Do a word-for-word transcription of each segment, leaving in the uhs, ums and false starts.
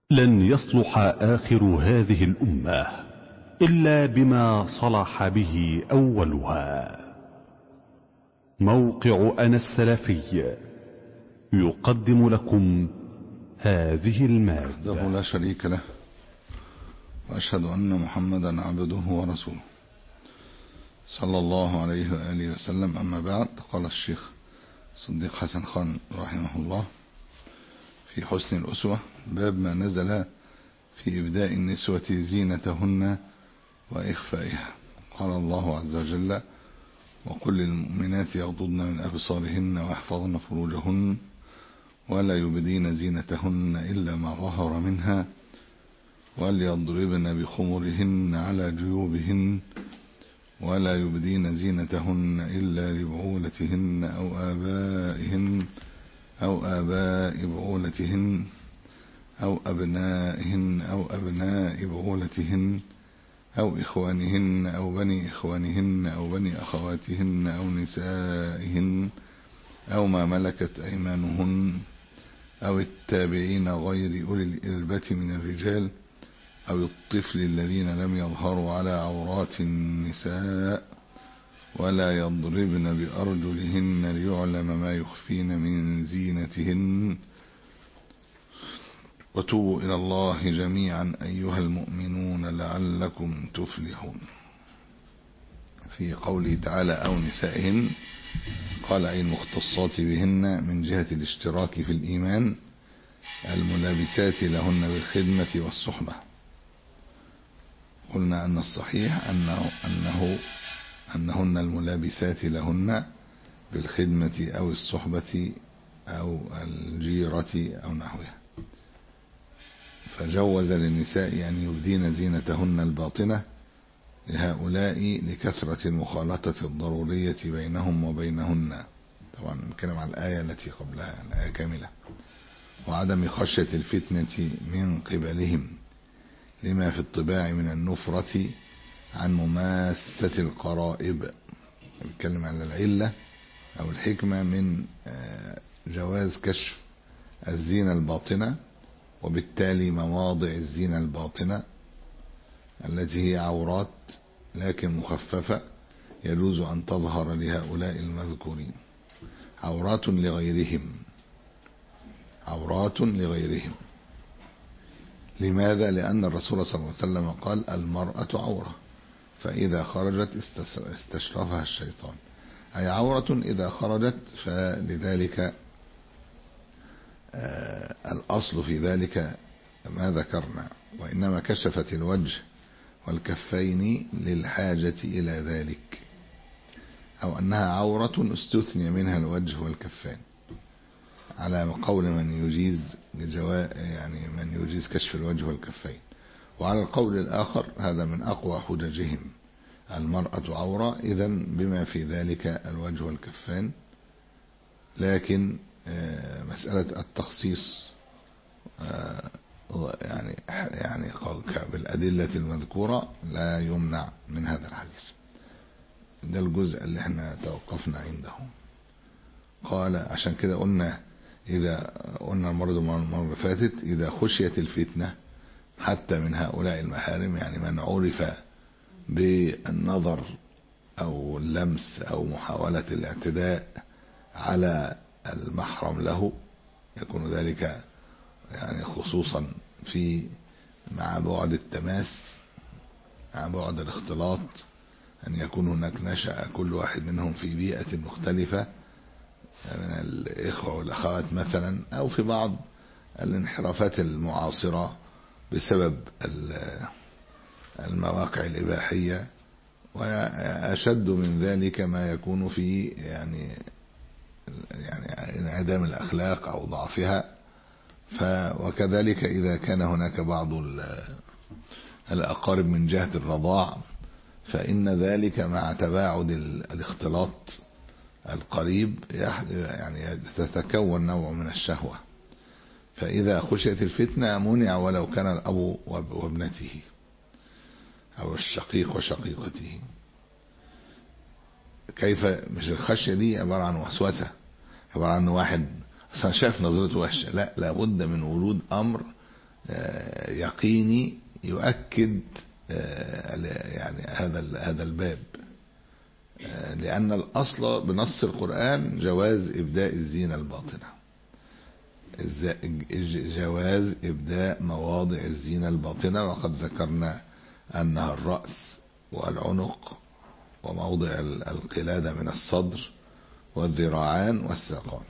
لن يصلح آخر هذه الأمة إلا بما صلح به أولها. موقع أنا السلفي يقدم لكم هذه المادة. وحده لا شريك له، وأشهد أن محمدا عبده ورسوله صلى الله عليه وآله وسلم. أما بعد، قال الشيخ صديق حسن خان رحمه الله في حسن الأسوة: باب ما نزل في إبداء النسوة زينتهن وإخفائها. قال الله عز وجل: وقل للمؤمنات يغضضن من أبصارهن ويحفظن فروجهن ولا يبدين زينتهن إلا ما ظهر منها وليضربن بخمرهن على جيوبهن ولا يبدين زينتهن إلا لبعولتهن أو آبائهن أو آباء بعولتهن أو أبنائهن أو أبناء بعولتهن أو إخوانهن أو بني إخوانهن أو بني أخواتهن أو نسائهن أو ما ملكت أيمانهن أو التابعين غير أولي الإربة من الرجال أو الطفل الذين لم يظهروا على عورات النساء ولا يضربن بأرجلهن ليعلم ما يخفين من زينتهن وتوبوا إلى الله جميعا أيها المؤمنون لعلكم تفلحون. في قوله تعالى أو نسائهن، قال أي المختصات بهن من جهة الاشتراك في الإيمان الملابسات لهن بالخدمة والصحبة. قلنا أن الصحيح أنه, أنه أنهن الملابسات لهن بالخدمة أو الصحبة أو الجيرة أو نحوها، فجوز للنساء أن يبدين زينتهن الباطنة لهؤلاء لكثرة المخالطة الضرورية بينهم وبينهن. طبعا نتكلم عن الآية التي قبلها، الآية كاملة. وعدم خشية الفتنة من قبلهم لما في الطباع من النفرة عن مماسة القرائب. نتكلم عن العلة أو الحكمة من جواز كشف الزينة الباطنة، وبالتالي مواضع الزينة الباطنة التي هي عورات لكن مخففة يجوز أن تظهر لهؤلاء المذكورين. عورات لغيرهم، عورات لغيرهم. لماذا؟ لأن الرسول صلى الله عليه وسلم قال: المرأة عورة فإذا خرجت استشرفها الشيطان، أي عورة إذا خرجت. فلذلك آه الأصل في ذلك ما ذكرنا، وإنما كشفت الوجه والكفين للحاجة إلى ذلك، أو أنها عورة استثني منها الوجه والكفين، على قول من يجيز يعني من يجيز كشف الوجه والكفين. وعلى القول الآخر هذا من أقوى حججهم: المرأة عورة إذن بما في ذلك الوجه والكفين. لكن مسألة التخصيص يعني يعني بالأدلة المذكورة لا يمنع من هذا الحديث. ده الجزء اللي احنا توقفنا عنده. قال عشان كده قلنا إذا قلنا المرة المرة فاتت إذا خشيت الفتنة حتى من هؤلاء المحارم، يعني من عرف بالنظر أو اللمس أو محاولة الاعتداء على المحرم له، يكون ذلك يعني خصوصا في مع بعد التماس، مع بعد الاختلاط، أن يكون هناك نشأ كل واحد منهم في بيئة مختلفة من الإخوة والأخوات مثلا، أو في بعض الانحرافات المعاصرة بسبب المواقع الإباحية. وأشد من ذلك ما يكون في يعني يعني انعدام الأخلاق أو ضعفها. وكذلك إذا كان هناك بعض الأقارب من جهة الرضاع، فإن ذلك مع تباعد الاختلاط القريب يعني تتكون نوع من الشهوة. فإذا خشيت الفتنة منع ولو كان الأب وابنته أو الشقيق وشقيقته. كيف؟ مش الخشية دي عبارة عن وسوسة، عبارة عن واحد أصلا شاف نظرته وحشة، لا، لابد من وجود أمر يقيني يؤكد يعني هذا هذا الباب، لأن الأصل بنص القرآن جواز إبداء الزينة الباطنة، جواز إبداء مواضع الزينة الباطنة، وقد ذكرنا أنها الرأس والعنق وموضع القلادة من الصدر والذراعان والساقان.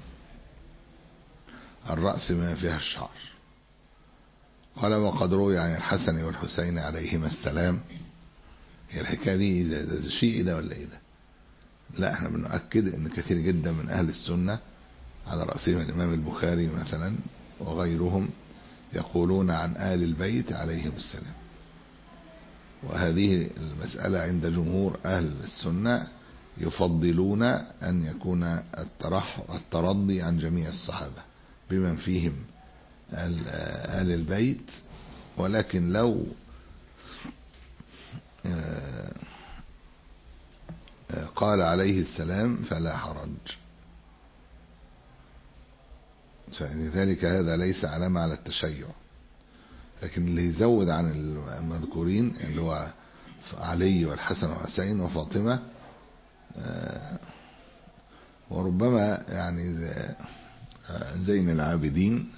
الرأس ما فيها الشعر. قال وقد روي عن الحسن والحسين عليهما السلام. هي الحكاية دي ده شيء ده ولا ايه ده؟ لا، احنا بنؤكد ان كثير جدا من اهل السنة على رأسهم الامام البخاري مثلا وغيرهم يقولون عن آل البيت عليهم السلام. وهذه المسألة عند جمهور أهل السنة يفضلون أن يكون الترح الترضي عن جميع الصحابة بمن فيهم آل البيت، ولكن لو قال عليه السلام فلا حرج. فلذلك هذا ليس علامة على التشيع، لكن اللي يزود عن المذكورين اللي هو علي والحسن والحسين وفاطمة وربما يعني زين العابدين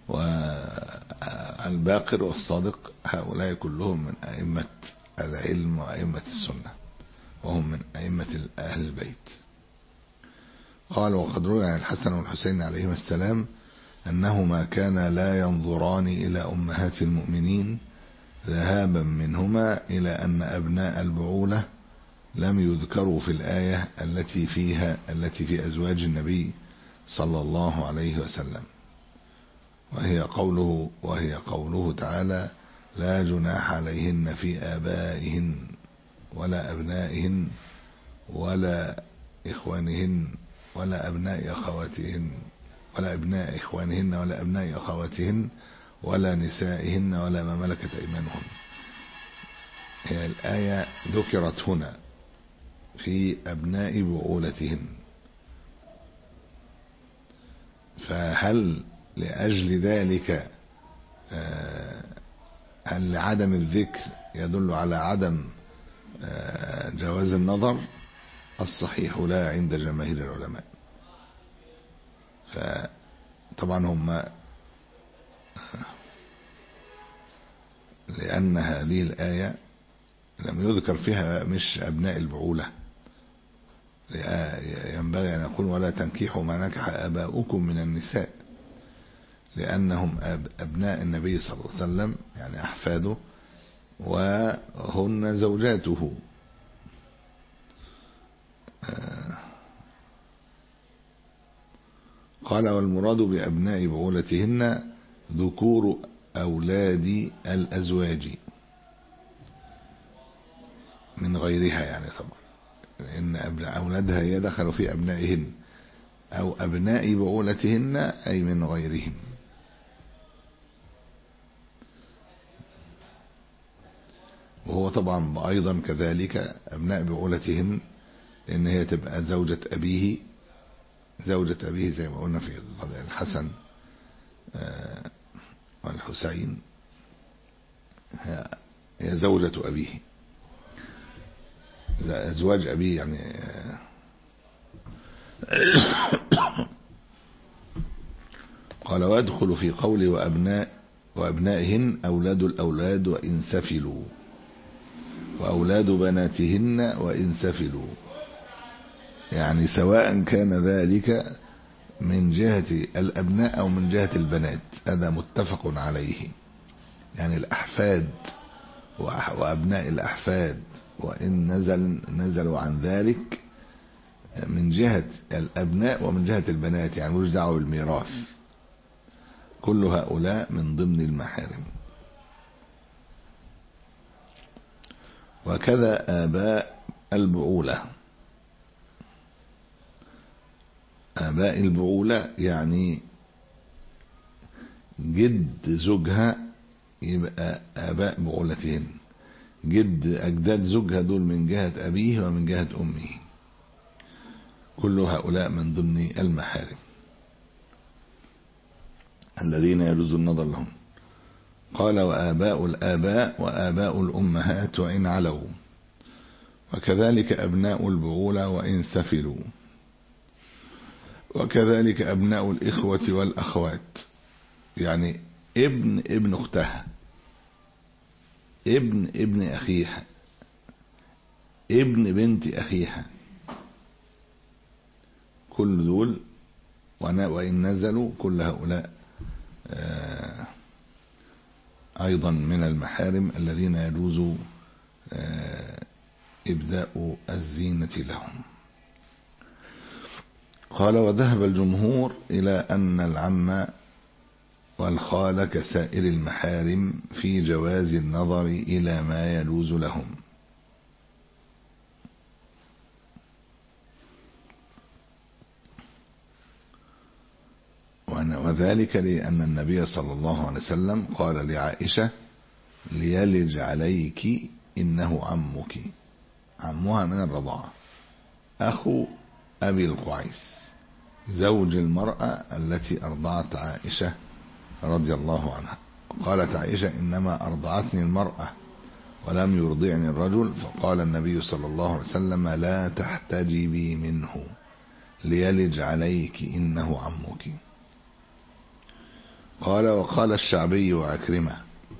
والباقر والصادق، هؤلاء كلهم من أئمة العلم وأئمة السنة، وهم من أئمة أهل البيت. قال وقد روي عن الحسن والحسين عليهما السلام أنهما كانا لا ينظران إلى أمهات المؤمنين ذهابا منهما إلى أن أبناء البعولة لم يذكروا في الآية التي فيها التي في أزواج النبي صلى الله عليه وسلم، وهي قوله وهي قوله تعالى لا جناح عليهن في آبائهن ولا أبنائهن ولا إخوانهن ولا أبناء أخواتهن ولا أبناء إخوانهن ولا أبناء أخواتهن ولا نسائهن ولا ما ملكت أيمانهن. هي الآية ذكرت هنا في أبناء بعولتهن، فهل لأجل ذلك هل عدم الذكر يدل على عدم جواز النظر؟ الصحيح لا عند جماهير العلماء. فطبعا هم لأن هذه الآية لم يذكر فيها مش أبناء البعولة، ينبغي أن يقول ولا تنكحوا ما نكح آباؤكم من النساء، لأنهم أبناء النبي صلى الله عليه وسلم يعني أحفاده وهن زوجاته. قال والمراد بأبناء بعولتهن ذكور أولاد الأزواج من غيرها، يعني طبعا لأن أولادها يدخلوا في أبنائهن، أو أبناء بعولتهن أي من غيرهم. وهو طبعا أيضا كذلك أبناء بعولتهن لأن هي تبقى زوجة أبيه زوجة أبيه زي ما قلنا في الحسن والحسين، هي زوجة أبيه أزواج أبيه يعني. قال ويدخل في قول وأبناء وأبنائهن أولاد الأولاد وإن سفلوا وأولاد بناتهن وإن سفلوا، يعني سواء كان ذلك من جهة الأبناء أو من جهة البنات، هذا متفق عليه. يعني الأحفاد وأبناء الأحفاد وإن نزل نزلوا عن ذلك من جهة الأبناء ومن جهة البنات، يعني مش دعوة بالميراث، كل هؤلاء من ضمن المحارم. وكذا آباء البعولة. آباء البعولة يعني جد زوجها يبقى آباء بعولتهن، جد أجداد زوجها دول من جهة أبيه ومن جهة أمه، كل هؤلاء من ضمن المحارم الذين يجوز النظر لهم. قال وآباء الآباء وآباء الأمهات وإن علوا، وكذلك أبناء البغولة وإن سفلوا، وكذلك أبناء الإخوة والأخوات، يعني ابن ابن أختها، ابن ابن أخيها، ابن بنت أخيها، كل دول وإن نزلوا كل هؤلاء أيضا من المحارم الذين يجوز إبداء الزينة لهم. قال وذهب الجمهور إلى أن العم والخال كسائر المحارم في جواز النظر إلى ما يجوز لهم. وذلك لأن النبي صلى الله عليه وسلم قال لعائشة ليلج عليك إنه عمك، عمها من الرضاعة، أخو أبي القعيس زوج المرأة التي أرضعت عائشة رضي الله عنها. قالت عائشة إنما أرضعتني المرأة ولم يرضعني الرجل، فقال النبي صلى الله عليه وسلم لا تحتجبي منه ليلج عليك إنه عمك. قال وقال الشعبي وعكرمة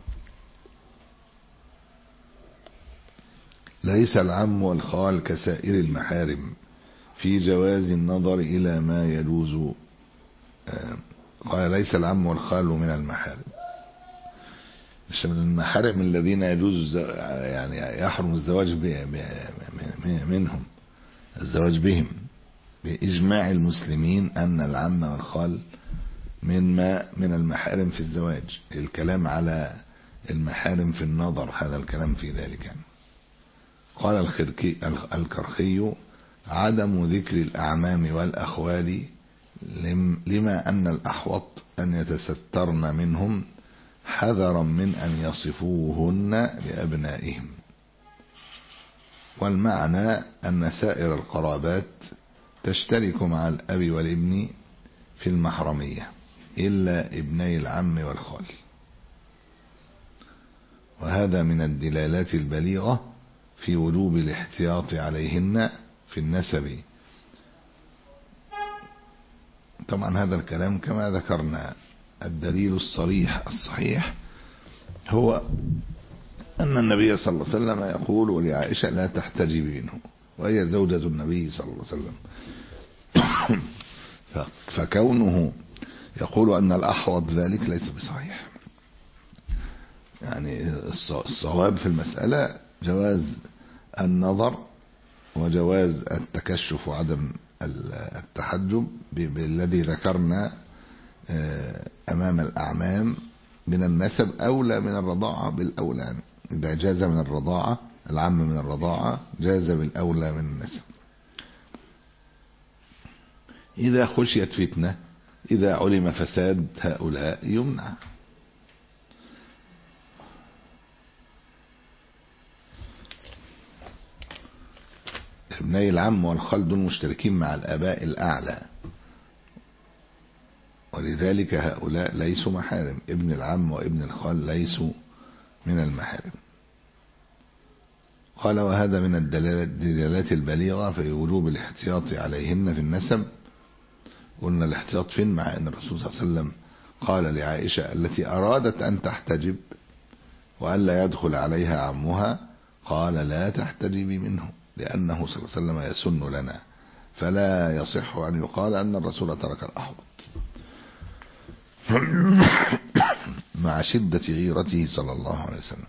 ليس العم والخال كسائر المحارم في جواز النظر إلى ما يجوز. قال ليس العم والخال من المحارم، مش من المحارم الذين يجوز يعني يحرم الزواج منهم، الزواج بهم بإجماع المسلمين أن العم والخال من ما من المحارم في الزواج. الكلام على المحارم في النظر هذا الكلام في ذلك. قال الخرقي الكرخي عدم ذكر الأعمام والأخوال لما أن الأحوط أن يتسترن منهم حذرا من أن يصفوهن لأبنائهم، والمعنى أن سائر القرابات تشترك مع الأب والابن في المحرمية إلا ابني العم والخال. وهذا من الدلالات البليغة في وجوب الاحتياط عليهن في النسب. طبعا هذا الكلام كما ذكرنا الدليل الصريح الصحيح هو أن النبي صلى الله عليه وسلم يقول لعائشة لا تحتجبي منه، وهي زوجة النبي صلى الله عليه وسلم. فكونه يقول أن الأحوط ذلك ليس بصحيح. يعني الصواب في المسألة جواز النظر وجواز التكشف وعدم التحجب بالذي ذكرنا أمام الأعمام من النسب أولى من الرضاعة بالأولى. إذا جاز من الرضاعة العم من الرضاعة جاز بالأولى من النسب. إذا خشيت فتنة، إذا علم فساد هؤلاء يمنع. ابني العم والخال دول مشتركين مع الآباء الأعلى، ولذلك هؤلاء ليسوا محارم. ابن العم وابن الخال ليسوا من المحارم. قال وهذا من الدلالات البليغة في وجوب الاحتياط عليهن في النسب. قلنا الاحتياط فين؟ مع أن الرسول صلى الله عليه وسلم قال لعائشة التي أرادت أن تحتجب وألا يدخل عليها عمها قال لا تحتجبي منه، لأنه صلى الله عليه وسلم يسن لنا، فلا يصح أن يقال أن الرسول ترك الأحوط مع شدة غيرته صلى الله عليه وسلم،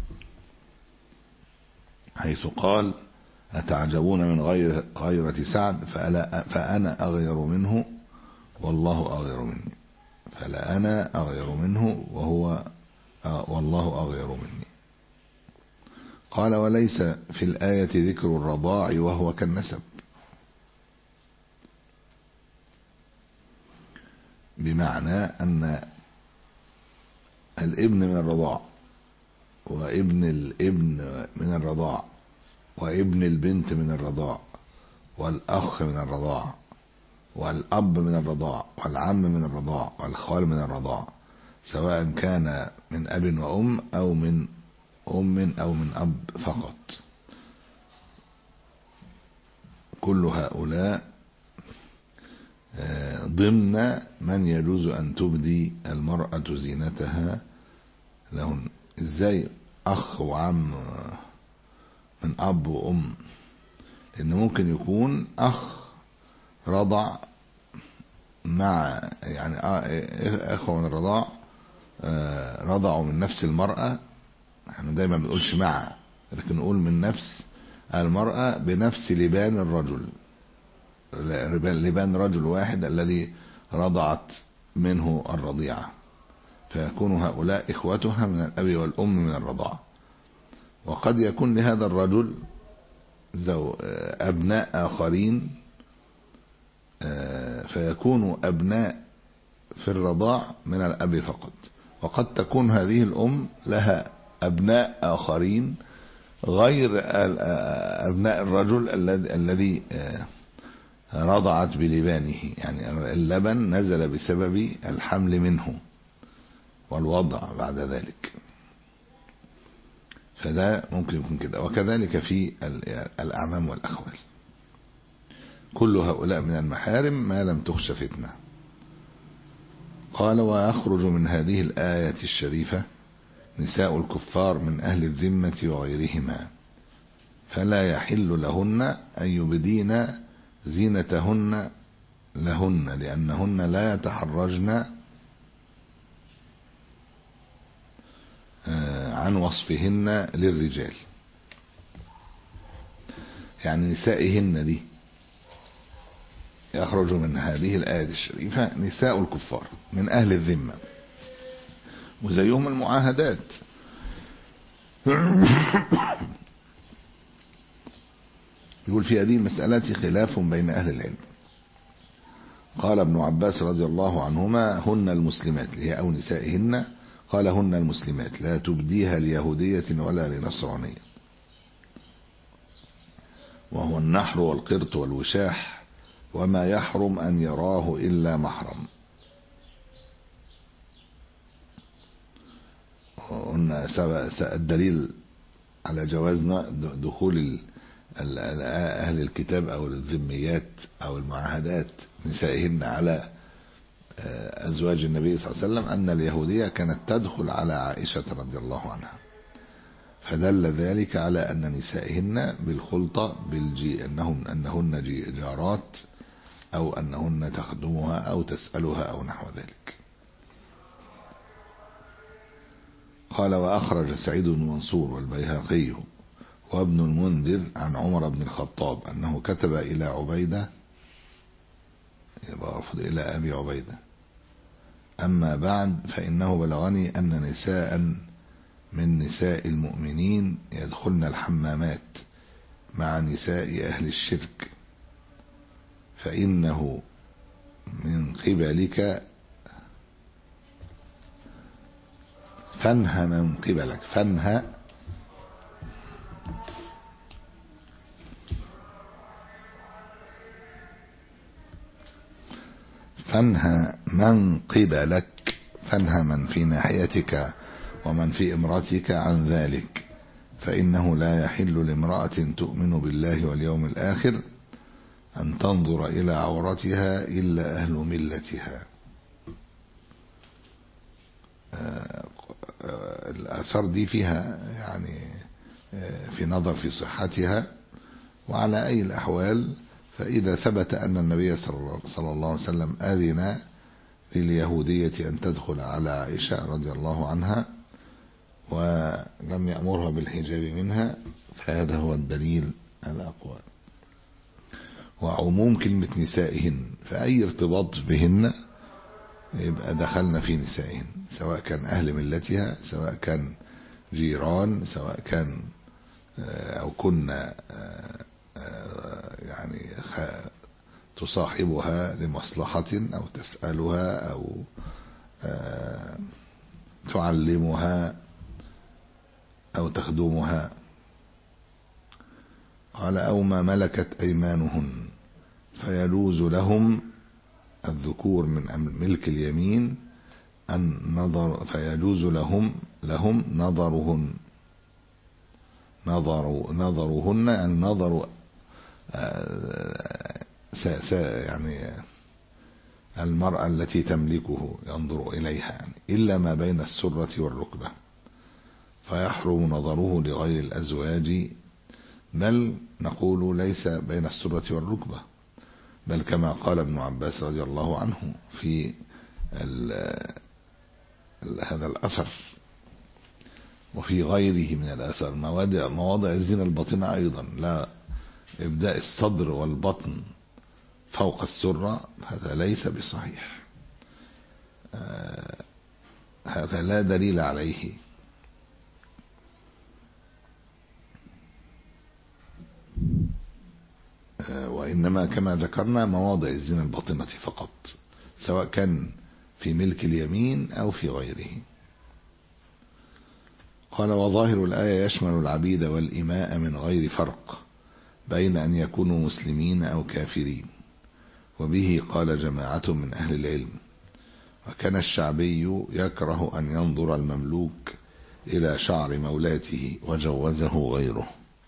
حيث قال أتعجبون من غير غيرة سعد فألا فأنا أغير منه والله أغير مني، فلا أنا أغير منه وهو والله أغير مني. قال وليس في الآية ذكر الرضاع وهو كالنسب، بمعنى أن الابن من الرضاع وابن الابن من الرضاع وابن البنت من الرضاع والأخ من الرضاع والأب من الرضاع والعم من الرضاع والخال من الرضاع، سواء كان من أب وأم أو من أم أو من أب فقط. كل هؤلاء ضمن من يجوز أن تبدي المرأة زينتها لهن. إزاي أخ وعم من أب وأم؟ لأنه ممكن يكون أخ رضع مع يعني أخوة من الرضاع رضعوا من نفس المرأة. احنا دايما ما بنقولش مع، لكن نقول من نفس المرأة بنفس لبان الرجل، لبان رجل واحد الذي رضعت منه الرضيعة، فيكون هؤلاء إخوتها من الأب والأم من الرضاعة. وقد يكون لهذا الرجل أبناء آخرين، فيكون أبناء في الرضاع من الأب فقط. وقد تكون هذه الأم لها أبناء آخرين غير أبناء الرجل الذي رضعت بلبانه، يعني اللبن نزل بسبب الحمل منه والوضع بعد ذلك، فده ممكن يكون كده. وكذلك في الأعمام والأخوال، كل هؤلاء من المحارم ما لم تخش فتنة. قال: ويخرج من هذه الآية الشريفة نساء الكفار من أهل الذمة وغيرهما، فلا يحل لهن أن يبدين زينتهن لهن، لأنهن لا يتحرجن عن وصفهن للرجال. يعني نسائهن دي يخرج من هذه الآية الشريفة نساء الكفار من أهل الذمة، وزيهم المعاهدات. يقول في هذه المسألة خلاف بين أهل العلم. قال ابن عباس رضي الله عنهما: هن المسلمات، هي أو نسائهن، قال: هن المسلمات لا تبديها ليهودية ولا لنصرانية. وهو النحر والقرط والوشاح وما يحرم أن يراه إلا محرم. قلنا الدليل على جواز دخول أهل الكتاب أو الذميات أو المعاهدات نسائهن على أزواج النبي صلى الله عليه وسلم أن اليهودية كانت تدخل على عائشة رضي الله عنها، فدل ذلك على أن نسائهن بالخلطة بالجي أنهن, أنهن جارات أو أنهن تخدمها أو تسألها أو نحو ذلك. قال: وأخرج سعيد بن منصور والبيهقي وابن المنذر عن عمر بن الخطاب أنه كتب إلى عبيدة، يبقى أفضل إلى أبي عبيدة: أما بعد فإنه بلغني أن نساء من نساء المؤمنين يدخلن الحمامات مع نساء أهل الشرك، فإنه من قبلك فانهى من قبلك فانهى فانهى من قبلك فانهى من في ناحيتك ومن في امرأتك عن ذلك، فإنه لا يحل لامرأة تؤمن بالله واليوم الآخر أن تنظر إلى عورتها إلا أهل ملتها. الآثار دي فيها يعني في نظر في صحتها، وعلى أي الأحوال فإذا ثبت أن النبي صلى الله عليه وسلم أذن لليهودية أن تدخل على عائشة رضي الله عنها ولم يأمرها بالحجاب منها، فهذا هو الدليل الأقوى. وعموم كلمة نسائهن، فأي ارتباط بهن يبقى دخلنا في نسائهن، سواء كان أهل ملتها، سواء كان جيران، سواء كان أو كنا يعني تصاحبها لمصلحة أو تسألها أو تعلمها أو تخدمها. قال: أو ما ملكت أيمانهن، فيجوز لهم الذكور من ملك اليمين النظر فيجوز لهم لهم نظرهن نظر نظرهن يعني نظر يعني المرأة التي تملكه ينظر إليها يعني إلا ما بين السرة والركبة، فيحرم نظره لغير الأزواج، بل نقول ليس بين السرة والركبة، بل كما قال ابن عباس رضي الله عنه في هذا الأثر وفي غيره من الأثر مواضع, مواضع الزنا الباطنة أيضا، لا إبداء الصدر والبطن فوق السرة، هذا ليس بصحيح، آه هذا لا دليل عليه. آه وإنما كما ذكرنا مواضع الزنا الباطنة فقط، سواء كان في ملك اليمين أو في غيره. قال وظاهر الآية يشمل العبيد والإماء من غير فرق بين أن يكونوا مسلمين أو كافرين، وبه قال جماعة من أهل العلم. وكان الشعبي يكره أن ينظر المملوك إلى شعر مولاته وجوزه غيره،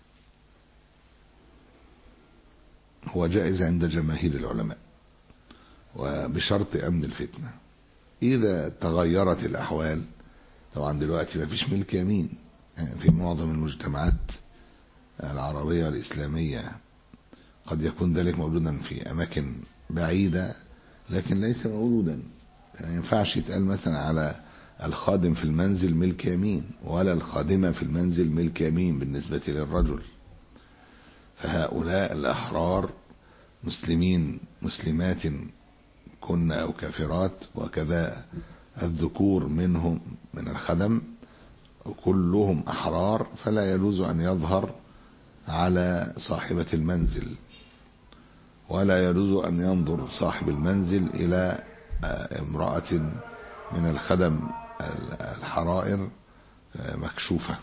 هو جائز عند جماهير العلماء وبشرط أمن الفتنة. إذا تغيرت الأحوال، طبعا دلوقتي ما فيش ملك يمين في معظم المجتمعات العربية والإسلامية، قد يكون ذلك موجودا في أماكن بعيدة لكن ليس موجودا، يعني ينفعش يتقال مثلا على الخادم في المنزل ملك يمين ولا الخادمة في المنزل ملك يمين بالنسبة للرجل. فهؤلاء الأحرار مسلمين مسلمات كن أو كافرات، وكذا الذكور منهم من الخدم كلهم أحرار، فلا يجوز أن يظهر على صاحبة المنزل، ولا يجوز أن ينظر صاحب المنزل إلى امرأة من الخدم الحرائر مكشوفة.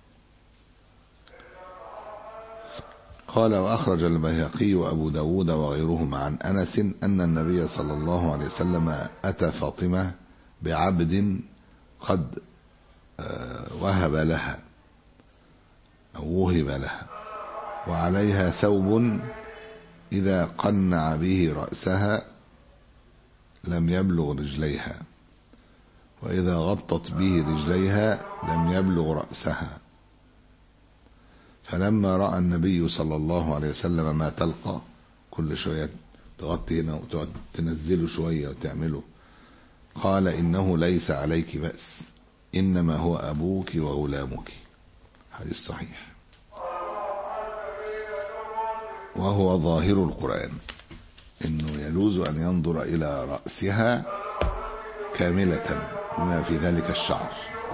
قال وأخرج البيهقي وأبو داود وغيرهم عن أنس أن النبي صلى الله عليه وسلم أتى فاطمة بعبد قد وهب لها أو وهب لها، وعليها ثوب إذا قنع به رأسها لم يبلغ رجليها، وإذا غطت به رجليها لم يبلغ رأسها. فلما رأى النبي صلى الله عليه وسلم ما تلقى، كل شوية تغطي هنا وتقعد تنزله شوية وتعمله، قال إنه ليس عليك بأس، إنما هو أبوك وغلامك. حديث صحيح. وهو ظاهر القرآن إنه يجوز أن ينظر إلى رأسها كاملة بما في ذلك الشعر.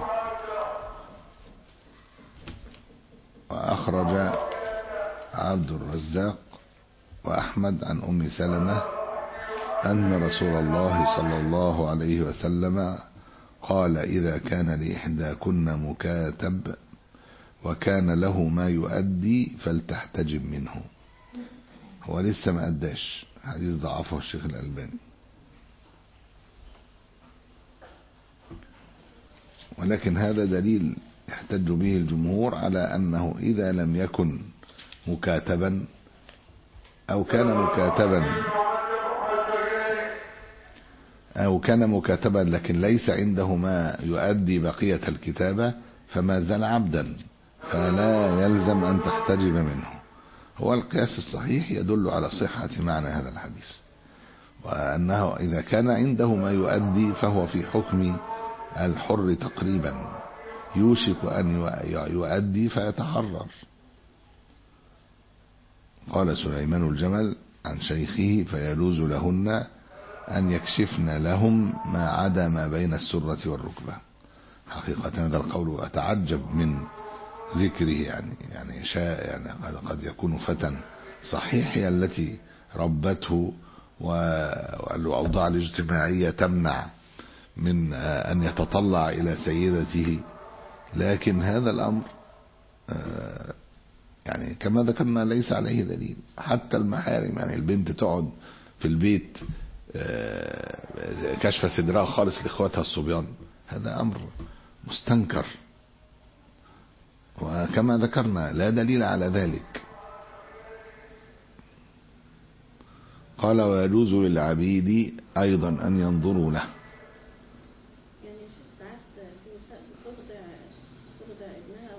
وأخرج عبد الرزاق وأحمد عن أم سلمة أن رسول الله صلى الله عليه وسلم قال إذا كان لإحداكن مكاتب وكان له ما يؤدي فلتحتجب منه. هو لسه ما أداش، حديث ضعفه الشيخ الألباني، ولكن هذا دليل يحتج به الجمهور على أنه إذا لم يكن مكاتبا أو كان مكاتبا أو كان مكاتبا لكن ليس عنده ما يؤدي بقية الكتابة فما زال عبدا، فلا يلزم أن تحتجب منه. هو القياس الصحيح يدل على صحة معنى هذا الحديث، وأنه إذا كان عنده ما يؤدي فهو في حكم الحر تقريبا، يوشك أن يؤدي فيتحرر. قال سليمان الجمل عن شيخه فيجوز لهن أن يكشفن لهم ما عدا ما بين السرة والركبة. حقيقة هذا القول أتعجب من ذكره، يعني يعني شاء يعني قد يكون فتى صحيح هي التي ربته والأوضاع الاجتماعية تمنع من أن يتطلع إلى سيدته، لكن هذا الأمر يعني كما ذكرنا ليس عليه دليل. حتى المحارم، يعني البنت تقعد في البيت كشف صدرها خالص لاخواتها الصبيان، هذا امر مستنكر، وكما ذكرنا لا دليل على ذلك. قال ويجوز للعبيد ايضا ان ينظروا له. يعني ساعات في نساء ترضع ترضع ابنها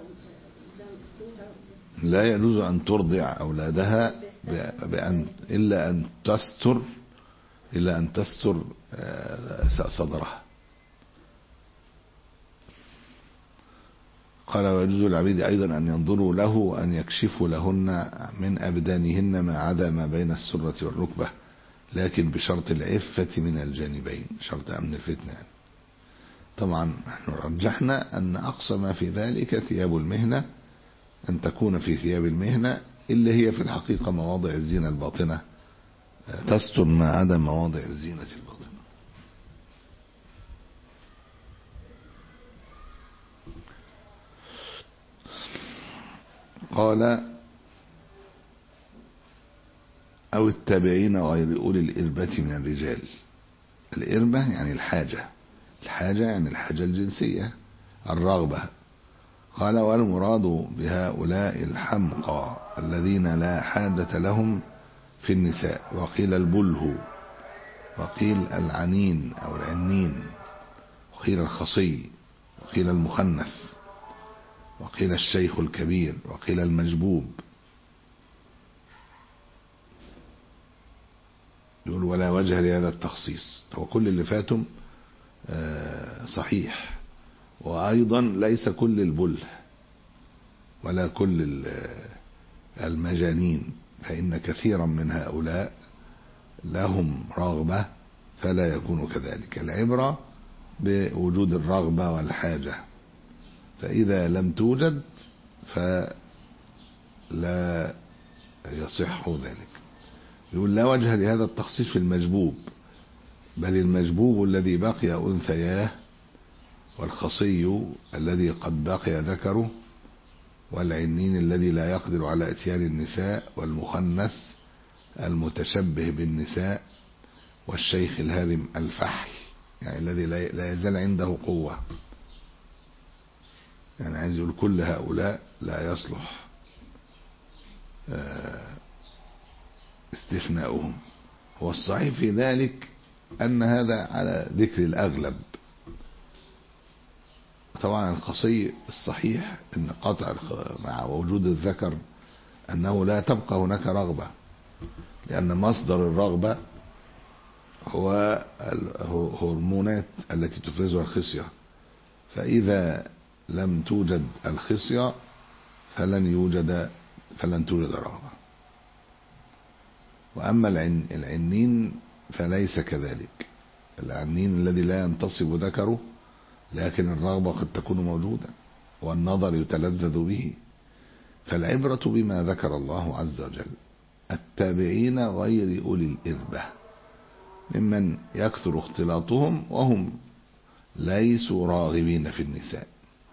قدام. لا يجوز ان ترضع اولادها بأن الا ان تستر الا ان تستر صدرها. قال ويجوز للعبيد أيضا أن ينظروا له وأن يكشفوا لهن من أبدانهن ما عدا ما بين السرة والركبة، لكن بشرط العفة من الجانبين، شرط أمن الفتنة. طبعا نحن رجحنا أن أقصى ما في ذلك ثياب المهنة، أن تكون في ثياب المهنة اللي هي في الحقيقة مواضع الزينة الباطنة، تستر ما عدا مواضع الزينة الباطنة. قال أو التابعين غير أولي الإربة من الرجال. الإربة يعني الحاجة، الحاجة يعني الحاجة الجنسية، الرغبة. قال والمراد بهؤلاء الحمقى الذين لا حاجة لهم في النساء، وقيل البله، وقيل العنين أو العنين، وقيل الخصي، وقيل المخنث، وقيل الشيخ الكبير، وقيل المجبوب. يقول ولا وجه لهذا التخصيص. هو كل اللي فاتم صحيح، وأيضا ليس كل البله ولا كل المجانين، فإن كثيرا من هؤلاء لهم رغبة فلا يكون كذلك. العبرة بوجود الرغبة والحاجة، فإذا لم توجد فلا يصح ذلك. يقول لا وجه لهذا التخصيص في المجبوب، بل المجبوب الذي بقي أنثياه، والخصي الذي قد بقي ذكره، والعنين الذي لا يقدر على اتيان النساء، والمخنث المتشبه بالنساء، والشيخ الهارم الفحل يعني الذي لا يزال عنده قوة. يعني عايز يقول كل هؤلاء لا يصلح استثناؤهم. هو الصحيح في ذلك أن هذا على ذكر الأغلب. طبعا القصي الصحيح أن قطع مع وجود الذكر أنه لا تبقى هناك رغبة، لأن مصدر الرغبة هو الهرمونات التي تفرزها الخصية، فإذا لم توجد الخصية فلن يوجد فلن توجد رغبة. وأما العنين فليس كذلك، العنين الذي لا ينتصب ذكره لكن الرغبة قد تكون موجودة والنظر يتلذذ به. فالعبرة بما ذكر الله عز وجل، التابعين غير أولي الإربة ممن يكثر اختلاطهم وهم ليسوا راغبين في النساء.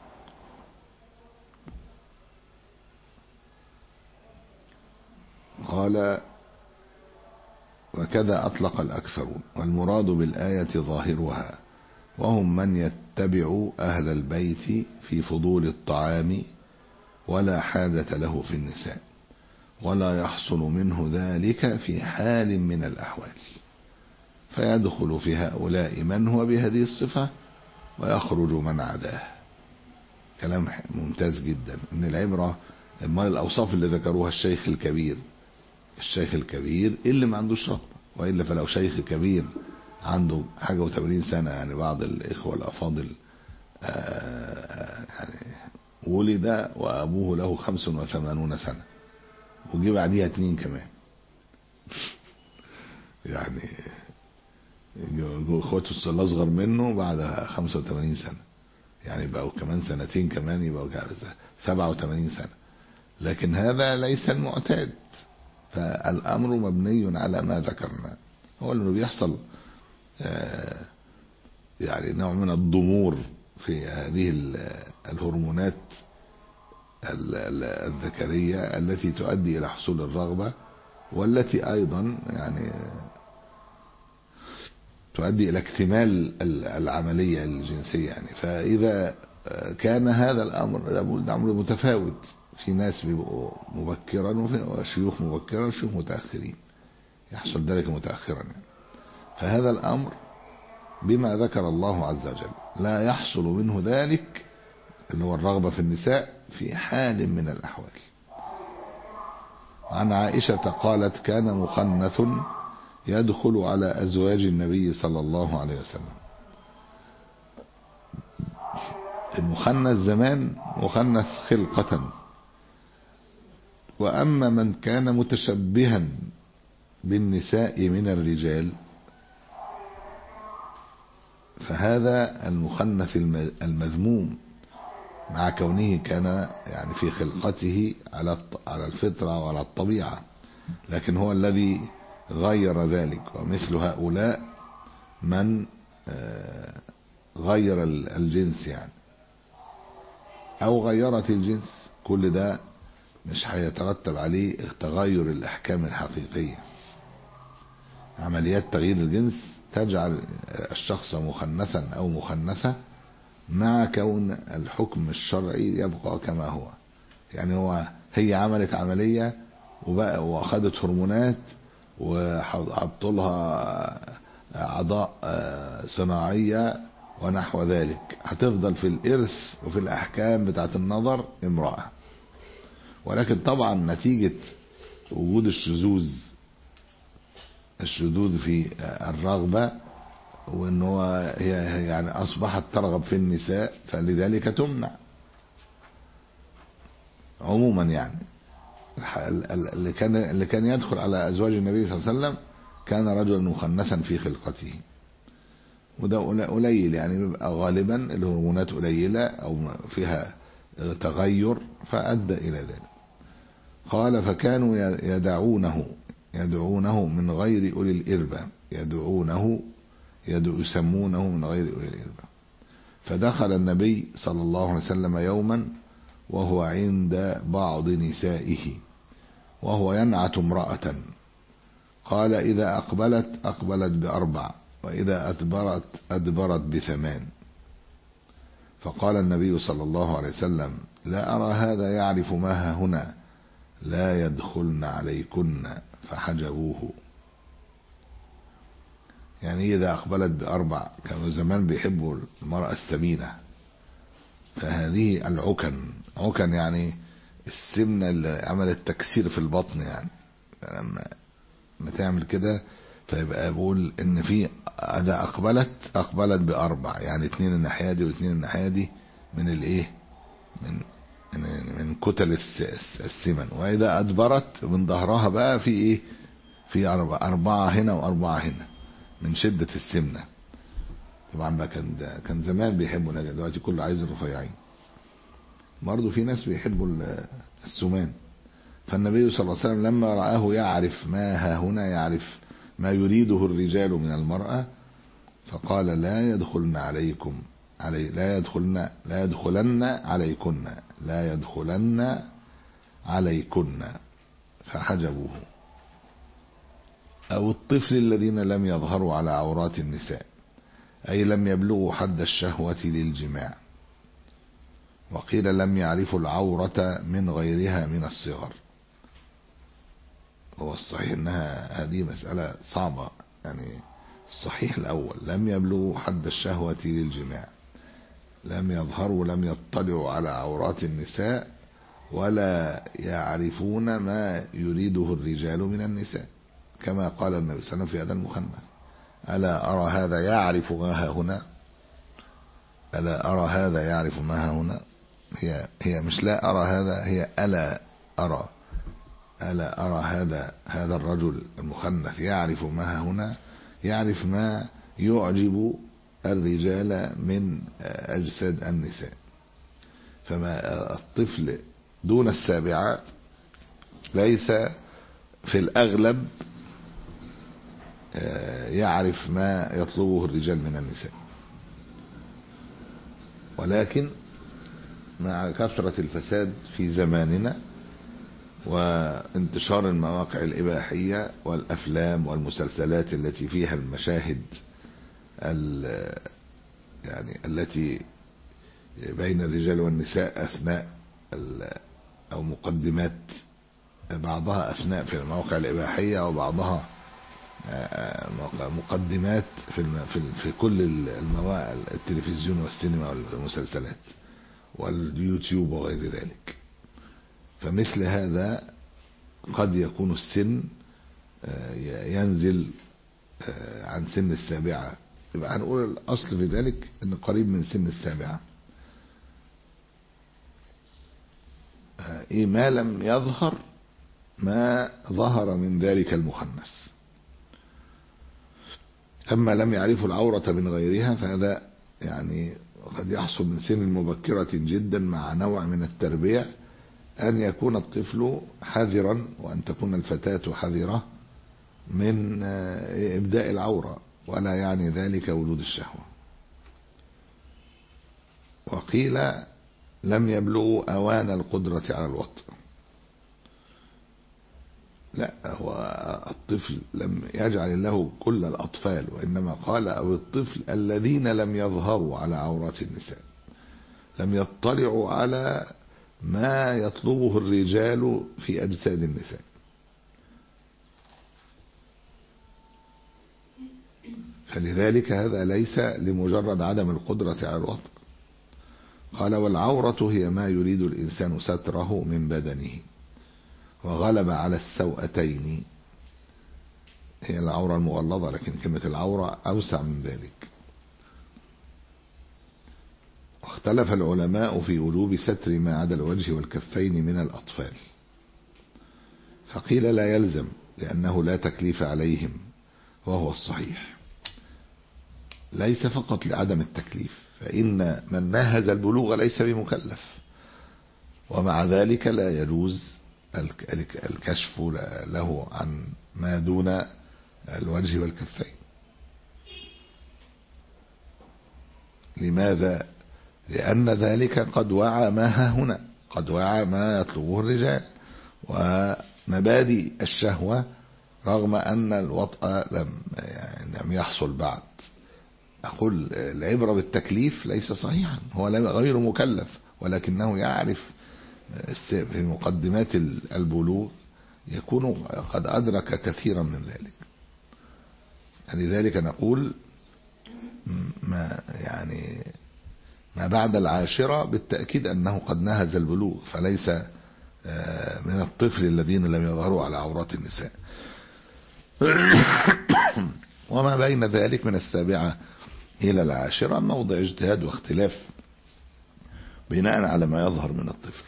قال وكذا أطلق الأكثرون، والمراد بالآية ظاهرها، وهم من يتبع أهل البيت في فضول الطعام ولا حاجة له في النساء، ولا يحصل منه ذلك في حال من الأحوال، فيدخل في هؤلاء من هو بهذه الصفة ويخرج من عداه. كلام ممتاز جدا. ان العبرة ما الأوصاف اللي ذكروها الشيخ الكبير، الشيخ الكبير اللي ما عندوش رغبة، وإلا فلو شيخ كبير عنده حاجة وثمانين سنة، يعني بعض الإخوة الأفاضل يعني ولد وأبوه له خمس وثمانون سنة وجي بعديها اتنين كمان، يعني اخواته الأصغر منه بعد خمسة وثمانين سنة، يعني بقوا كمان سنتين كمان يبقوا سبعة وثمانين سنة. لكن هذا ليس المعتاد، فالأمر مبني على ما ذكرنا. هو اللي بيحصل يعني نوع من الضمور في هذه الهرمونات الذكرية التي تؤدي إلى حصول الرغبة، والتي أيضا يعني تؤدي إلى اكتمال العملية الجنسية يعني. فإذا كان هذا الأمر ده أمر متفاوت، في ناس بيبقوا مبكرا وشيوخ مبكرا وشيوخ متأخرين، يحصل ذلك متأخرا يعني. فهذا الأمر بما ذكر الله عز وجل لا يحصل منه ذلك اللي هو الرغبة في النساء في حال من الأحوال. عن عائشة قالت كان مخنث يدخل على أزواج النبي صلى الله عليه وسلم. المخنث زمان مخنث خلقة، وأما من كان متشبها بالنساء من الرجال فهذا المخنث المذموم، مع كونه كان يعني في خلقته على على الفطرة وعلى الطبيعة، لكن هو الذي غير ذلك. ومثل هؤلاء من غير الجنس يعني أو غيرت الجنس، كل ده مش هيترتب عليه تغير الأحكام الحقيقية. عمليات تغيير الجنس تجعل الشخص مخنثا أو مخنثة مع كون الحكم الشرعي يبقى كما هو. يعني هو هي عملت عملية وبقى وأخذت هرمونات وحطوا لها أعضاء صناعية ونحو ذلك، هتفضل في الإرث وفي الأحكام بتاعت النظر امرأة. ولكن طبعا نتيجة وجود الشذوذ الشذوذ في الرغبة، وان هو هي يعني اصبحت ترغب في النساء، فلذلك تمنع عموما. يعني اللي كان اللي كان يدخل على ازواج النبي صلى الله عليه وسلم كان رجلا مخنثا في خلقته، وده قليل يعني، بيبقى غالبا الهرمونات قليلة او فيها تغير فادى الى ذلك. قال فكانوا يدعونه يدعونه من غير اولي الاربه، يدعونه يسمونه من غير أولي الإربة. فدخل النبي صلى الله عليه وسلم يوما وهو عند بعض نسائه وهو ينعت امرأة، قال إذا أقبلت أقبلت بأربع وإذا أدبرت أدبرت بثمان. فقال النبي صلى الله عليه وسلم لا أرى هذا يعرف ما هنا، لا يدخلن عليكن، فحجبوه. يعني إذا أقبلت بأربع، كانوا زمان بيحبوا المرأة السمينة، فهذه العكن، عكن يعني السمنة اللي عملت تكسير في البطن يعني، لما ما تعمل كده فيبقى بقول إن في إذا أقبلت أقبلت بأربع، يعني اتنين الناحية دي واتنين الناحية دي من الإيه من من من كتل السمن. وإذا أدبرت من ظهرها بقى في إيه في أربعة أربعة هنا وأربعة هنا من شدة السمنة. طبعا بقى كان كان زمان بيحبوا نجا، دلوقتي كله عايز الرفيعين. برضه في ناس بيحبوا السمان. فالنبي صلى الله عليه وسلم لما رآه يعرف ما ها هنا، يعرف ما يريده الرجال من المرأة، فقال لا يدخلن عليكم علي لا يدخلن لا يدخلن عليكن لا يدخلن عليكن فحجبوه. أو الطفل الذين لم يظهروا على عورات النساء، أي لم يبلغوا حد الشهوة للجماع. وقيل لم يعرفوا العورة من غيرها من الصغر. هو الصحيح أنها هذه مسألة صعبة، يعني الصحيح الأول لم يبلغوا حد الشهوة للجماع، لم يظهروا لم يطلعوا على عورات النساء ولا يعرفون ما يريده الرجال من النساء، كما قال النبي صلى الله عليه وسلم في هذا المخنث ألا أرى هذا يعرف ما ها هنا ألا أرى هذا يعرف ما ها هنا. هي هي مش لا أرى هذا، هي ألا أرى ألا أرى هذا هذا الرجل المخنث يعرف ما ها هنا، يعرف ما يعجب الرجال من أجساد النساء. فما الطفل دون السابعة ليس في الأغلب يعرف ما يطلبه الرجال من النساء، ولكن مع كثرة الفساد في زماننا وانتشار المواقع الإباحية والأفلام والمسلسلات التي فيها المشاهد يعني التي بين الرجال والنساء أثناء أو مقدمات، بعضها أثناء في المواقع الإباحية وبعضها مقدمات في في كل المواقع، التلفزيون والسينما والمسلسلات واليوتيوب وغير ذلك. فمثل هذا قد يكون السن ينزل عن سن السابعة، يبقى هنقول الأصل في ذلك أن قريب من سن السابعة، إيه ما لم يظهر ما ظهر من ذلك المخنث. أما لم يعرفوا العورة من غيرها فهذا يعني قد يحصل من سن مبكرة جدا مع نوع من التربية، أن يكون الطفل حذرا وأن تكون الفتاة حذرة من إبداء العورة، ولا يعني ذلك ولود الشهوة. وقيل لم يبلغوا أوان القدرة على الوطء، لا، هو الطفل لم يجعل الله كل الأطفال، وإنما قال أو الطفل الذين لم يظهروا على عورات النساء، لم يطلعوا على ما يطلبه الرجال في أجساد النساء. فلذلك هذا ليس لمجرد عدم القدرة على الوطء. قال والعورة هي ما يريد الإنسان ستره من بدنه، وغلب على السوأتين، هي العورة المغلظة، لكن كلمة العورة أوسع من ذلك. واختلف العلماء في وجوب ستر ما عدا الوجه والكفين من الأطفال، فقيل لا يلزم لأنه لا تكليف عليهم، وهو الصحيح، ليس فقط لعدم التكليف، فإن من ناهز البلوغ ليس بمكلف، ومع ذلك لا يجوز الكشف له عن ما دون الوجه والكفين. لماذا؟ لأن ذلك قد وعى ما ها هنا، قد وعى ما يطلبه الرجال ومبادئ الشهوة، رغم أن الوطء لم يعني لم يحصل بعد. أقول العبرة بالتكليف ليس صحيحا، هو غير مكلف، ولكنه يعرف في مقدمات البلوغ يكون قد أدرك كثيرا من ذلك. لذلك نقول ما يعني ما بعد العاشرة بالتأكيد أنه قد نهز البلوغ، فليس من الطفل الذين لم يظهروا على عورات النساء. وما بين ذلك من السابعة إلى العاشرة موضع اجتهاد واختلاف بناء على ما يظهر من الطفل.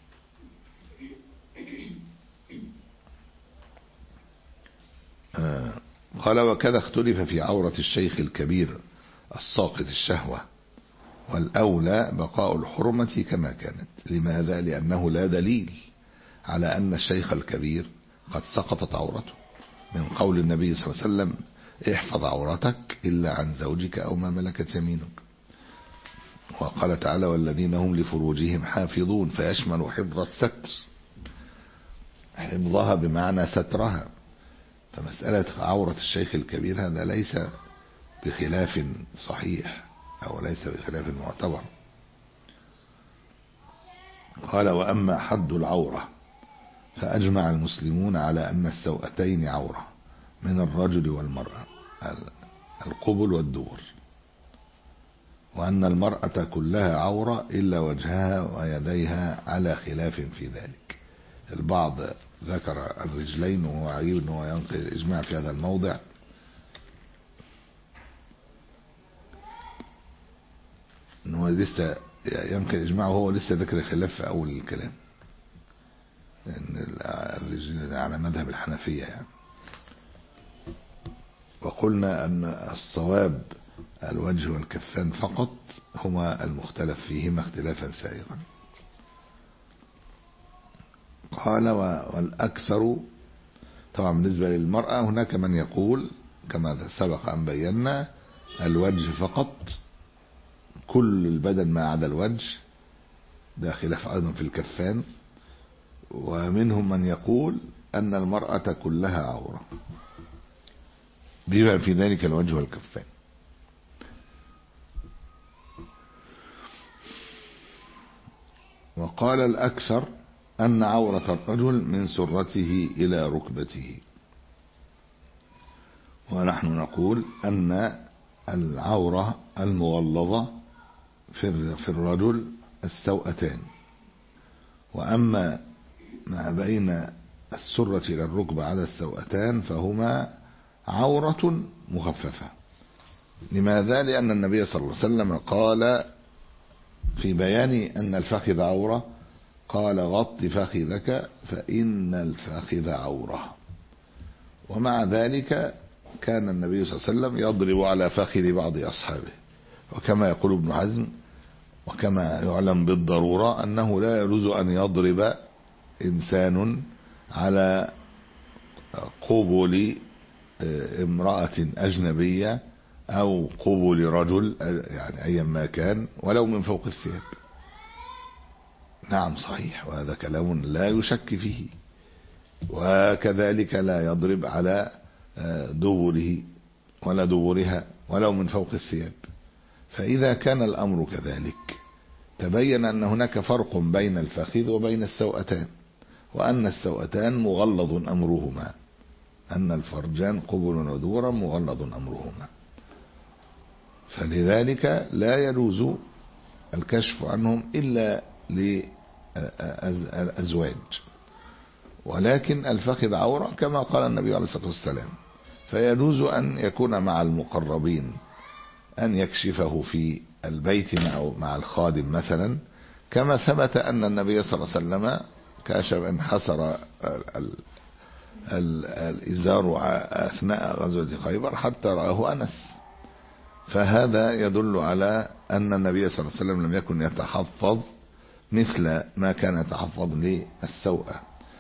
آه قال وكذا اختلف في عورة الشيخ الكبير الساقط الشهوة، والأولى بقاء الحرمة كما كانت. لماذا؟ لأنه لا دليل على أن الشيخ الكبير قد سقطت عورته، من قول النبي صلى الله عليه وسلم احفظ عورتك إلا عن زوجك أو ما ملكت يمينك. وقال تعالى والذين هم لفروجهم حافظون، فيشمل حفظ الستر، حفظها بمعنى سترها. فمسألة عورة الشيخ الكبير هذا ليس بخلاف صحيح أو ليس بخلاف معتبر. قال وأما حد العورة فأجمع المسلمون على أن السوأتين عورة من الرجل والمرأة، القبل والدبر، وأن المرأة كلها عورة إلا وجهها ويديها على خلاف في ذلك. البعض ذكر الرجلين، وهو عجيب أنه ينقل الإجماع في هذا الموضع، أنه لسه ينقل الإجماع وهو لسه ذكر الخلاف في أول الكلام، لأن الرجلين على مذهب الحنفية يعني. وقلنا أن الصواب الوجه والكفان فقط هما المختلف فيهما اختلافا سائغا. قال والأكثر طبعا بالنسبة للمرأة هناك من يقول كما سبق أن بينا الوجه فقط، كل البدن ما عدا الوجه، ده خلاف أيضا في الكفان. ومنهم من يقول أن المرأة كلها عورة بما في ذلك الوجه والكفان. وقال الأكثر أن عورة الرجل من سرته إلى ركبته. ونحن نقول أن العورة المغلظة في الرجل السوأتان، وأما ما بين السرة إلى الركبة على السوأتان فهما عورة مخففة. لماذا؟ لأن النبي صلى الله عليه وسلم قال في بيان أن الفخذ عورة قال غط فخذك فإن الفخذ عورة. ومع ذلك كان النبي صلى الله عليه وسلم يضرب على فخذ بعض أصحابه، وكما يقول ابن حزم وكما يعلم بالضرورة أنه لا يجوز أن يضرب إنسان على قبل امرأة أجنبية أو قبل رجل، يعني أيا ما كان، ولو من فوق الثياب. نعم صحيح، وهذا كلام لا يشك فيه. وكذلك لا يضرب على دبره ولا دبرها ولو من فوق الثياب. فإذا كان الأمر كذلك تبين أن هناك فرق بين الفخذ وبين السوأتان، وأن السوأتان مغلظ أمرهما، أن الفرجان قبل ودورا مغلظ أمرهما، فلذلك لا يجوز الكشف عنهم إلا للأزواج. ولكن الفخذ عورة كما قال النبي عليه الصلاة والسلام، فيجوز أن يكون مع المقربين أن يكشفه في البيت مع الخادم مثلا، كما ثبت أن النبي صلى الله عليه وسلم كشف انحسر الإزار أثناء غزوة خيبر حتى رآه أنس. فهذا يدل على أن النبي صلى الله عليه وسلم لم يكن يتحفظ مثل ما كان يتحفظ للسوءة،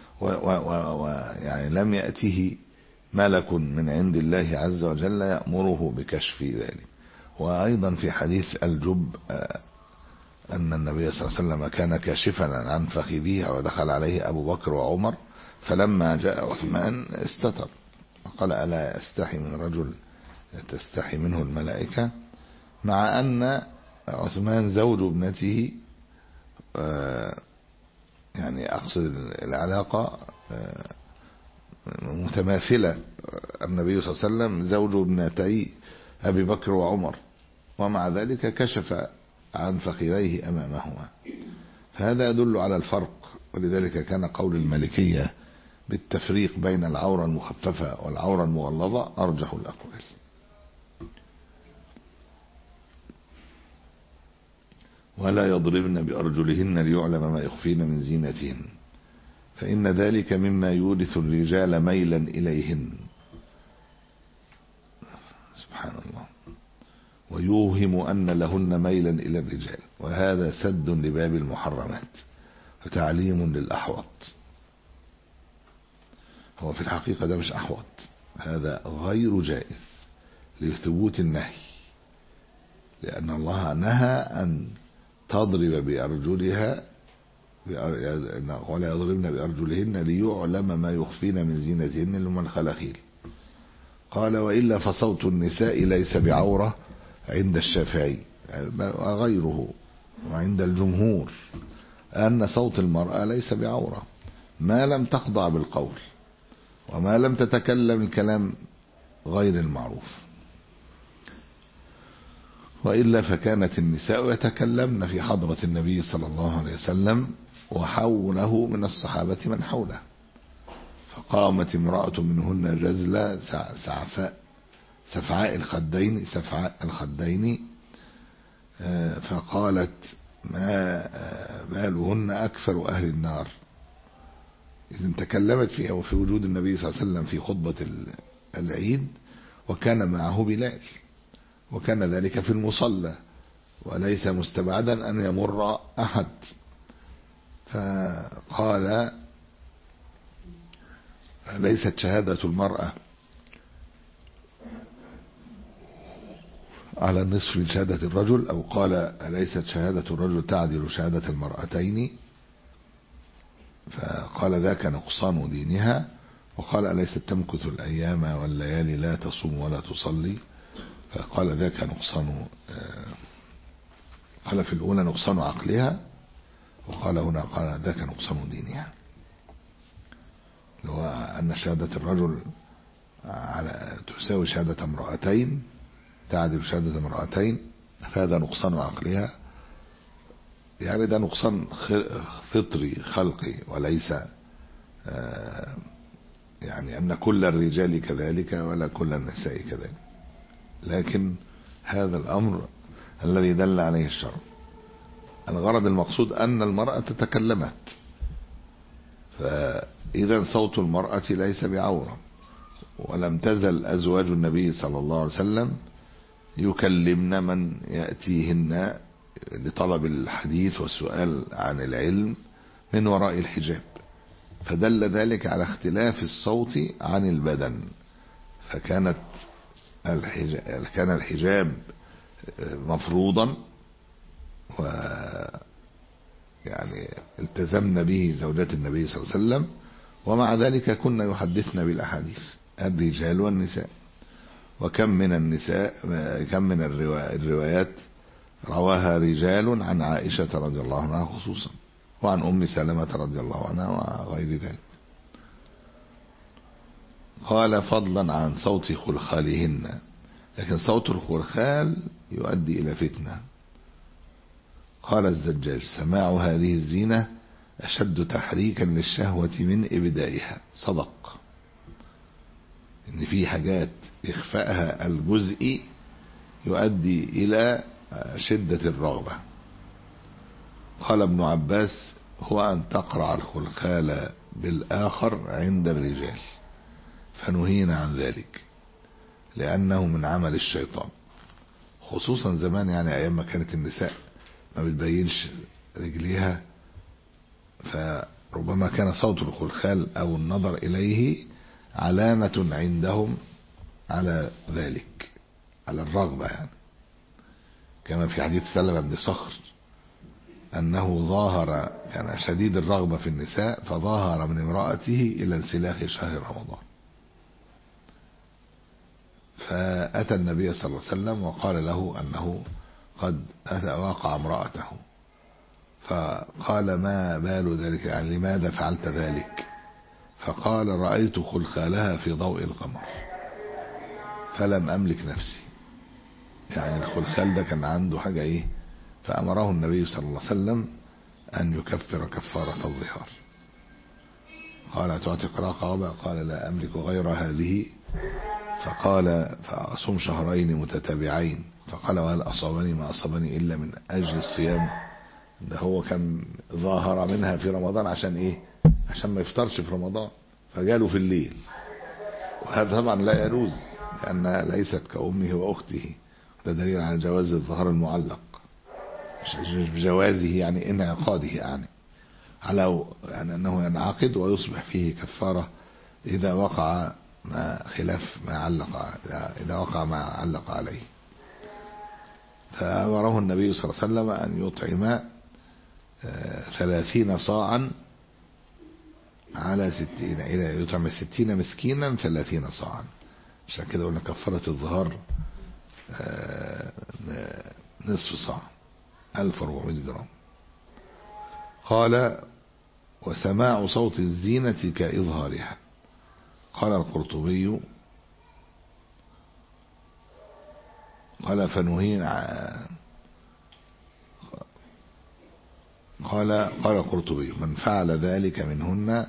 ويعني لم يأته ملك من عند الله عز وجل يأمره بكشف ذلك. وأيضا في حديث الجب أن النبي صلى الله عليه وسلم كان كاشفا عن فخذيه ودخل عليه أبو بكر وعمر، فلما جاء عثمان استتر وقال ألا يستحي من رجل تستحي منه الملائكة، مع أن عثمان زوج ابنته، يعني أقصد العلاقة متماثلة، النبي صلى الله عليه وسلم زوج ابنتي أبي بكر وعمر، ومع ذلك كشف عن فخذيه أمامهما. فهذا يدل على الفرق، ولذلك كان قول المالكية بالتفريق بين العورة المخففة والعورة المغلظة أرجح الأقوال. ولا يضربن بأرجلهن ليعلم ما يخفين من زينتهن فإن ذلك مما يورث الرجال ميلا إليهن، سبحان الله، ويوهم أن لهن ميلا إلى الرجال، وهذا سد لباب المحرمات وتعليم للأحوط. هو في الحقيقة ده مش أحوط، هذا غير جائز لثبوت النهي، لأن الله نهى أن تضرب بأرجلها ولا يضربن بأرجلهن ليعلم ما يخفين من زينتهن لمن الخلاخيل. قال وإلا فصوت النساء ليس بعورة عند الشافعي وغيره وعند الجمهور، أن صوت المرأة ليس بعورة ما لم تخضع بالقول وما لم تتكلم الكلام غير المعروف، وإلا فكانت النساء يتكلمن في حضرة النبي صلى الله عليه وسلم وحوله من الصحابة من حوله. فقامت امرأة منهن جزلة سعفاء سفعاء الخدين سفعاء الخدين فقالت ما بالهن أكثر أهل النار، إذن تكلمت فيها وفي وجود النبي صلى الله عليه وسلم في خطبة العيد، وكان معه بلال، وكان ذلك في المصلى وليس مستبعدا أن يمر أحد. فقال ليست شهادة المرأة على النصف من شهادة الرجل، أو قال ليست شهادة الرجل تعدل شهادة المرأتين، فقال ذاك نقصان دينها. وقال أليست تمكث الأيام والليالي لا تصوم ولا تصلي، فقال ذاك نقصان، قال في الأولى نقصان عقلها وقال هنا قال ذاك نقصان دينها، اللي هو أن شهادة الرجل على تساوي شهادة امرأتين، تعدل شهادة امرأتين، فهذا نقصان عقلها، يعني ده نقصان فطري خلقي، وليس يعني أن كل الرجال كذلك ولا كل النساء كذلك، لكن هذا الأمر الذي دل عليه الشرع. الغرض المقصود أن المرأة تكلمت، فإذا صوت المرأة ليس بعورة، ولم تزل أزواج النبي صلى الله عليه وسلم يكلمن من يأتيهن لطلب الحديث والسؤال عن العلم من وراء الحجاب، فدل ذلك على اختلاف الصوت عن البدن، فكانت الحجاب كان الحجاب مفروضا، و يعني التزمنا به زوجات النبي صلى الله عليه وسلم، ومع ذلك كنا يحدثنا بالأحاديث الرجال والنساء. وكم من النساء كم من الروايات رواها رجال عن عائشة رضي الله عنها خصوصا، وعن أم سلمة رضي الله عنها وغير ذلك. قال فضلا عن صوت خلخالهن، لكن صوت الخلخال يؤدي إلى فتنة. قال الزجاج سماع هذه الزينة أشد تحريكا للشهوة من إبدائها. صدق، إن في حاجات إخفاءها الجزئي يؤدي إلى شدة الرغبة. قال ابن عباس هو أن تقرع الخلخال بالآخر عند الرجال، فنهينا عن ذلك لأنه من عمل الشيطان، خصوصا زمان، يعني أيام ما كانت النساء ما بتبينش رجليها، فربما كان صوت الخلخال أو النظر إليه علامة عندهم على ذلك، على الرغبة. يعني كما في حديث سلمة بن صخر أنه ظاهر، كان شديد الرغبة في النساء، فظاهر من امرأته إلى انسلاخ شهر رمضان، فأتى النبي صلى الله عليه وسلم وقال له أنه قد واقع امرأته، فقال ما بال ذلك، يعني لماذا فعلت ذلك؟ فقال رأيت خلخالها في ضوء القمر فلم أملك نفسي، يعني الخلخال ده كان عنده حاجة إيه، فأمره النبي صلى الله عليه وسلم أن يكفر كفارة الظهار. قال تعتق رقبة؟ قال لا أملك غير هذه. فقال فأصوم شهرين متتابعين. فقال وهل أصابني ما أصابني إلا من أجل الصيام؟ ده هو كان ظاهر منها في رمضان عشان إيه؟ عشان ما يفطرش في رمضان، فجاله في الليل، وهذا طبعا لا يجوز لأنها ليست كأمه وأخته، ده دليل على جواز الظهر المعلق، مش بجوازه يعني انعقاده، يعني على يعني أنه ينعقد ويصبح فيه كفارة إذا وقع ما خلاف ما علق، إذا وقع ما علق عليه. فأمره النبي صلى الله عليه وسلم أن يطعم ثلاثين صاعا على ستين، إلى يطعم ستين مسكينا ثلاثين صاعا، عشان كده قلنا كفارة الظهر نصف صاع ألف وأربعمائة جرام. قال وسماع صوت الزينة كإظهارها. قال القرطبي قال فنهينا قال قال القرطبي من فعل ذلك منهن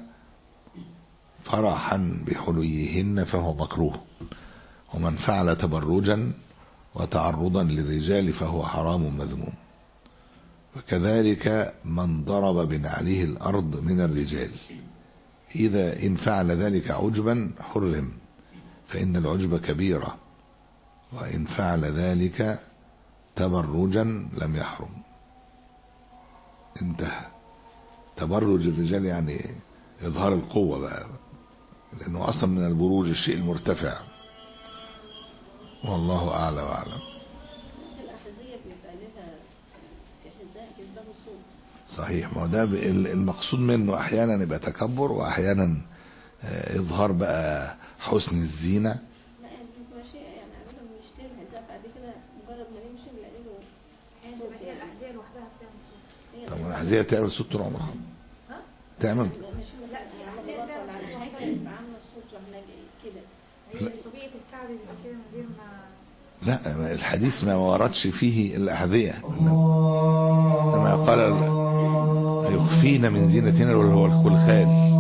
فرحا بحليهن فهو مكروه، ومن فعل تبرجا وتعرضا للرجال فهو حرام مذموم، وكذلك من ضرب بنعله الأرض من الرجال، إذا إن فعل ذلك عجبا حرم، فإن العجب كبيرة، وإن فعل ذلك تبرجا لم يحرم. انتهى. تبرج الرجال يعني إظهار القوة بقى، لأنه أصلا من البروج الشيء المرتفع، والله أعلى وأعلم. الأحذية بيبقى لها في حذاء بيبقى صوت. صحيح، ما هو ده المقصود منه، أحيانا يبقى تكبر وأحيانا إظهار بقى حسن الزينة. لا يعني بيبقى شيء يعني عمله من يشتري الحذاء بعد كده مجرد ما يمشي نلاقي له صوت. هي الأحذية لوحدها بتعمل صوت. طب الأحذية تعمل صوت طول عمرها، تعمل مش لا يعني غلط ولا على حاجه يبقى عامله صوت واحنا كده. هي طبيعة الكعب بيبقى كده من غير ما لا الحديث ما وردش فيه الأحذية، كما قال يخفين من زينتنا وهو الخلخال.